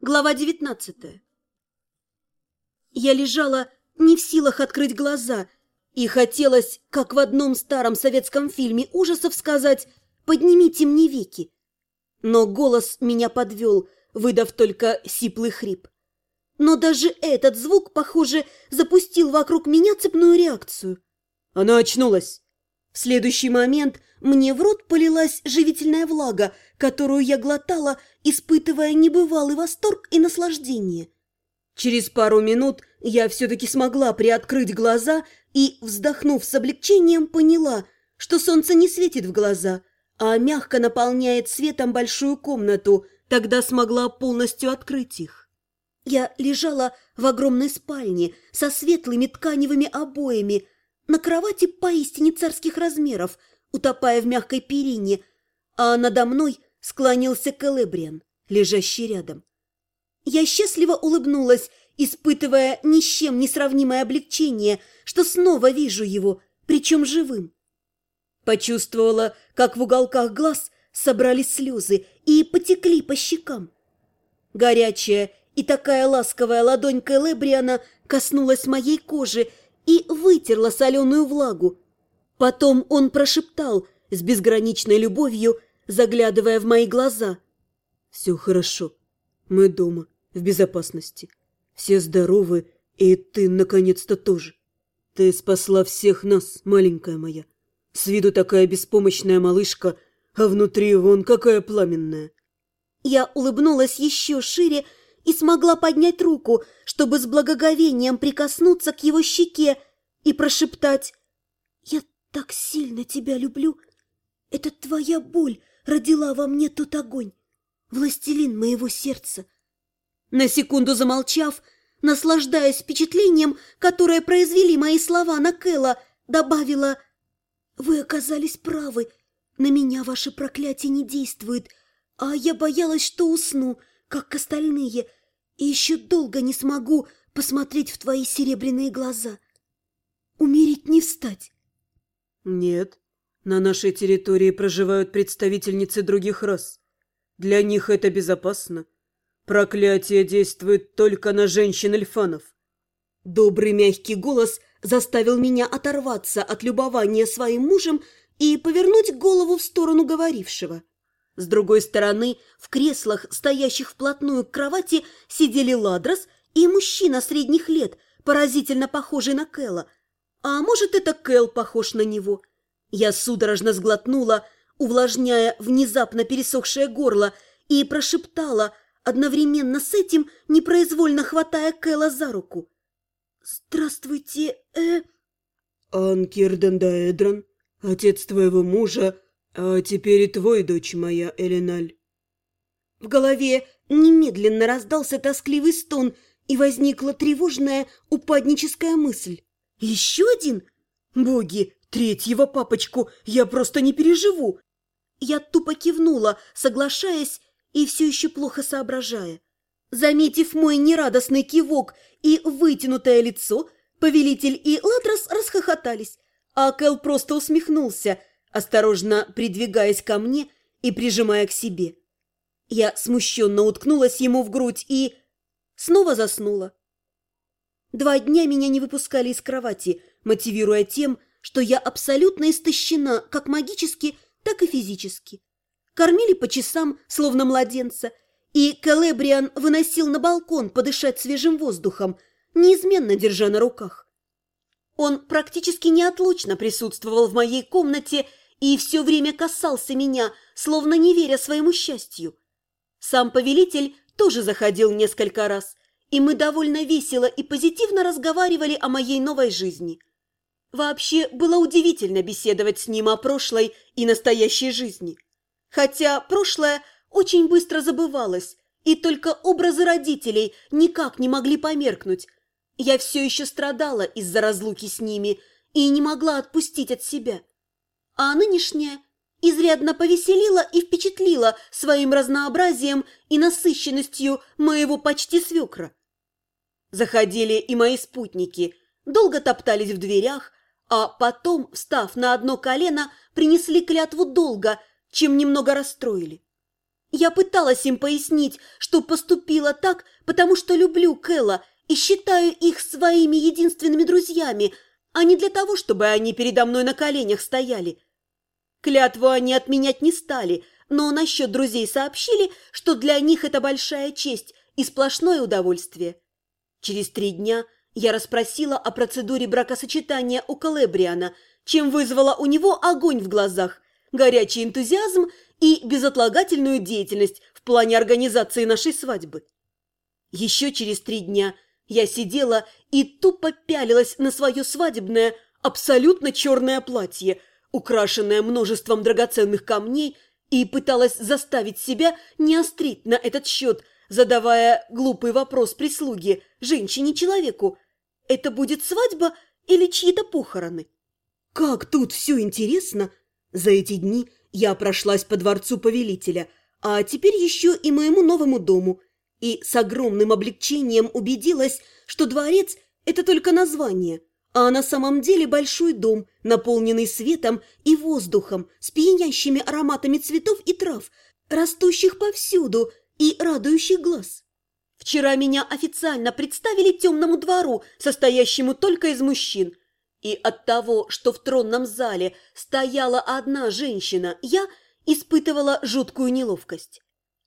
Глава 19. Я лежала не в силах открыть глаза, и хотелось, как в одном старом советском фильме ужасов, сказать «поднимите мне веки». Но голос меня подвел, выдав только сиплый хрип. Но даже этот звук, похоже, запустил вокруг меня цепную реакцию. Она очнулась. В следующий момент мне в рот полилась живительная влага, которую я глотала, испытывая небывалый восторг и наслаждение. Через пару минут я все-таки смогла приоткрыть глаза и, вздохнув с облегчением, поняла, что солнце не светит в глаза, а мягко наполняет светом большую комнату, тогда смогла полностью открыть их. Я лежала в огромной спальне со светлыми тканевыми обоями, на кровати поистине царских размеров, утопая в мягкой перине, а надо мной склонился Келебриан, лежащий рядом. Я счастливо улыбнулась, испытывая ни с чем не сравнимое облегчение, что снова вижу его, причем живым. Почувствовала, как в уголках глаз собрались слезы и потекли по щекам. Горячая и такая ласковая ладонь Келебриана коснулась моей кожи и вытерла соленую влагу. Потом он прошептал с безграничной любовью, заглядывая в мои глаза: «Все хорошо. Мы дома, в безопасности. Все здоровы, и ты, наконец-то, тоже. Ты спасла всех нас, маленькая моя. С виду такая беспомощная малышка, а внутри вон какая пламенная». Я улыбнулась еще шире и смогла поднять руку, чтобы с благоговением прикоснуться к его щеке и прошептать: «Я так сильно тебя люблю. Это твоя боль родила во мне тот огонь, властелин моего сердца». На секунду замолчав, наслаждаясь впечатлением, которое произвели мои слова на Кэла, добавила: «Вы оказались правы, на меня ваше проклятие не действует, а я боялась, что усну, как остальные, и еще долго не смогу посмотреть в твои серебряные глаза. Умереть не встать». «Нет, на нашей территории проживают представительницы других рас. Для них это безопасно. Проклятие действует только на женщин-эльфанов». Добрый мягкий голос заставил меня оторваться от любования своим мужем и повернуть голову в сторону говорившего. С другой стороны, в креслах, стоящих вплотную к кровати, сидели Ладрос и мужчина средних лет, поразительно похожий на Кэла. А может, это Кэл похож на него? Я судорожно сглотнула, увлажняя внезапно пересохшее горло, и прошептала, одновременно с этим непроизвольно хватая Кэла за руку: «Здравствуйте, Анкир Дандаэдран, отец твоего мужа, а теперь и твой, дочь моя, Эленаль». В голове немедленно раздался тоскливый стон, и возникла тревожная упадническая мысль: «Еще один? Боги, третьего папочку я просто не переживу!» Я тупо кивнула, соглашаясь и все еще плохо соображая. Заметив мой нерадостный кивок и вытянутое лицо, повелитель и Ладрос расхохотались, а Кэл просто усмехнулся, осторожно придвигаясь ко мне и прижимая к себе. Я смущенно уткнулась ему в грудь и снова заснула. 2 дня меня не выпускали из кровати, мотивируя тем, что я абсолютно истощена как магически, так и физически. Кормили по часам, словно младенца, и Келебриан выносил на балкон подышать свежим воздухом, неизменно держа на руках. Он практически неотлучно присутствовал в моей комнате и все время касался меня, словно не веря своему счастью. Сам повелитель тоже заходил несколько раз, и мы довольно весело и позитивно разговаривали о моей новой жизни. Вообще, было удивительно беседовать с ним о прошлой и настоящей жизни. Хотя прошлое очень быстро забывалось, и только образы родителей никак не могли померкнуть. Я все еще страдала из-за разлуки с ними и не могла отпустить от себя. А нынешняя изрядно повеселила и впечатлила своим разнообразием и насыщенностью моего почти свекра. Заходили и мои спутники, долго топтались в дверях, а потом, встав на одно колено, принесли клятву долга, чем немного расстроили. Я пыталась им пояснить, что поступила так, потому что люблю Кэла и считаю их своими единственными друзьями, а не для того, чтобы они передо мной на коленях стояли. Клятву они отменять не стали, но насчет друзей сообщили, что для них это большая честь и сплошное удовольствие. Через 3 дня я расспросила о процедуре бракосочетания у Кэлебриана, чем вызвала у него огонь в глазах, горячий энтузиазм и безотлагательную деятельность в плане организации нашей свадьбы. Еще через 3 дня я сидела и тупо пялилась на свое свадебное, абсолютно черное платье, украшенное множеством драгоценных камней, и пыталась заставить себя не острить на этот счет, задавая глупый вопрос прислуге, женщине-человеку: это будет свадьба или чьи-то похороны? Как тут все интересно! За эти дни я прошлась по дворцу повелителя, а теперь еще и моему новому дому, и с огромным облегчением убедилась, что дворец – это только название, а на самом деле большой дом, наполненный светом и воздухом, с пьянящими ароматами цветов и трав, растущих повсюду и радующих глаз. Вчера меня официально представили темному двору, состоящему только из мужчин. И от того, что в тронном зале стояла одна женщина, я испытывала жуткую неловкость.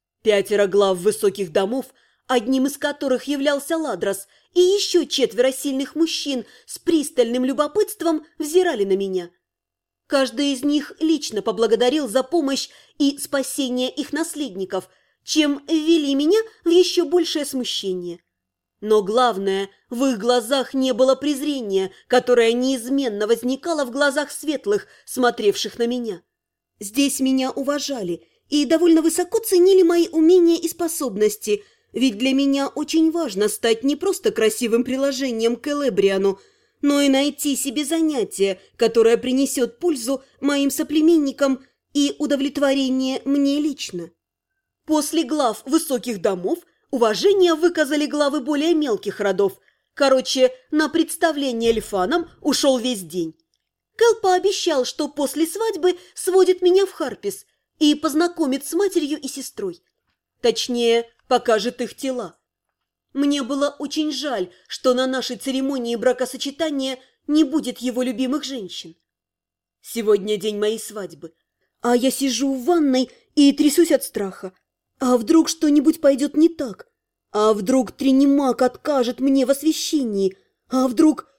5 глав высоких домов, одним из которых являлся Ладрос, и еще 4 сильных мужчин с пристальным любопытством взирали на меня. Каждый из них лично поблагодарил за помощь и спасение их наследников, чем ввели меня в еще большее смущение. Но главное, в их глазах не было презрения, которое неизменно возникало в глазах светлых, смотревших на меня. Здесь меня уважали и довольно высоко ценили мои умения и способности, ведь для меня очень важно стать не просто красивым приложением к Кэлебриану, но и найти себе занятие, которое принесет пользу моим соплеменникам и удовлетворение мне лично. После глав высоких домов уважение выказали главы более мелких родов. Короче, на представление эльфанам ушел весь день. Кэл пообещал, что после свадьбы сводит меня в Харпис и познакомит с матерью и сестрой. Точнее, покажет их тела. Мне было очень жаль, что на нашей церемонии бракосочетания не будет его любимых женщин. Сегодня день моей свадьбы, а я сижу в ванной и трясусь от страха. А вдруг что-нибудь пойдет не так? А вдруг Тринимак откажет мне в освящении? А вдруг...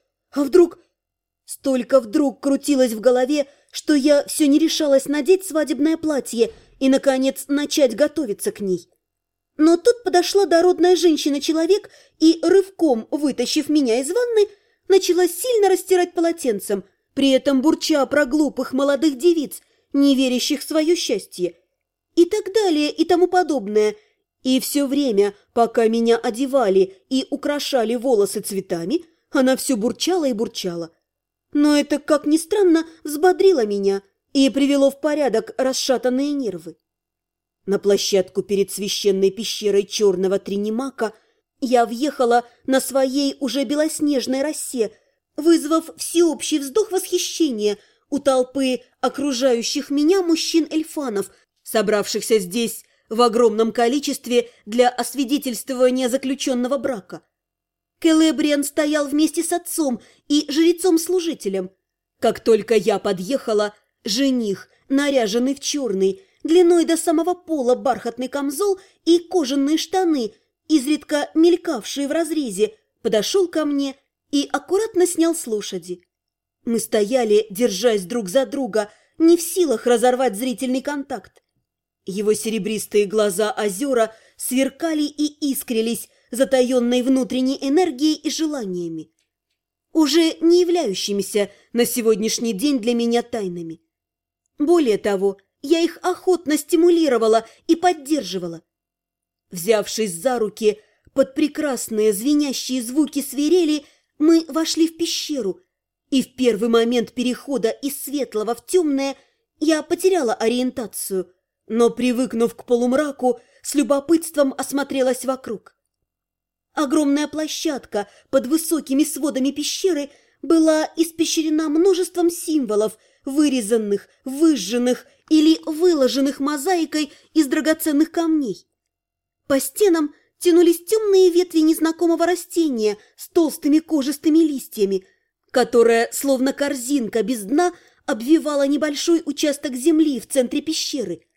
Столько вдруг крутилось в голове, что я все не решалась надеть свадебное платье и, наконец, начать готовиться к ней. Но тут подошла дородная женщина-человек и, рывком вытащив меня из ванны, начала сильно растирать полотенцем, при этом бурча про глупых молодых девиц, не верящих в свое счастье. И так далее, и тому подобное. И все время, пока меня одевали и украшали волосы цветами, она все бурчала и бурчала. Но это, как ни странно, взбодрило меня и привело в порядок расшатанные нервы. На площадку перед священной пещерой черного Тринимака я въехала на своей уже белоснежной росе, вызвав всеобщий вздох восхищения у толпы окружающих меня мужчин-эльфанов, собравшихся здесь в огромном количестве для освидетельствования заключенного брака. Кэлебриан стоял вместе с отцом и жрецом-служителем. Как только я подъехала, жених, наряженный в черный, длиной до самого пола бархатный камзол и кожаные штаны, изредка мелькавшие в разрезе, подошел ко мне и аккуратно снял с лошади. Мы стояли, держась друг за друга, не в силах разорвать зрительный контакт. Его серебристые глаза озера сверкали и искрились затаенной внутренней энергией и желаниями, уже не являющимися на сегодняшний день для меня тайнами. Более того, я их охотно стимулировала и поддерживала. Взявшись за руки под прекрасные звенящие звуки свирели, мы вошли в пещеру, и в первый момент перехода из светлого в темное я потеряла ориентацию, но, привыкнув к полумраку, с любопытством осмотрелась вокруг. Огромная площадка под высокими сводами пещеры была испещрена множеством символов, вырезанных, выжженных или выложенных мозаикой из драгоценных камней. По стенам тянулись темные ветви незнакомого растения с толстыми кожистыми листьями, которое, словно корзинка без дна, обвивало небольшой участок земли в центре пещеры.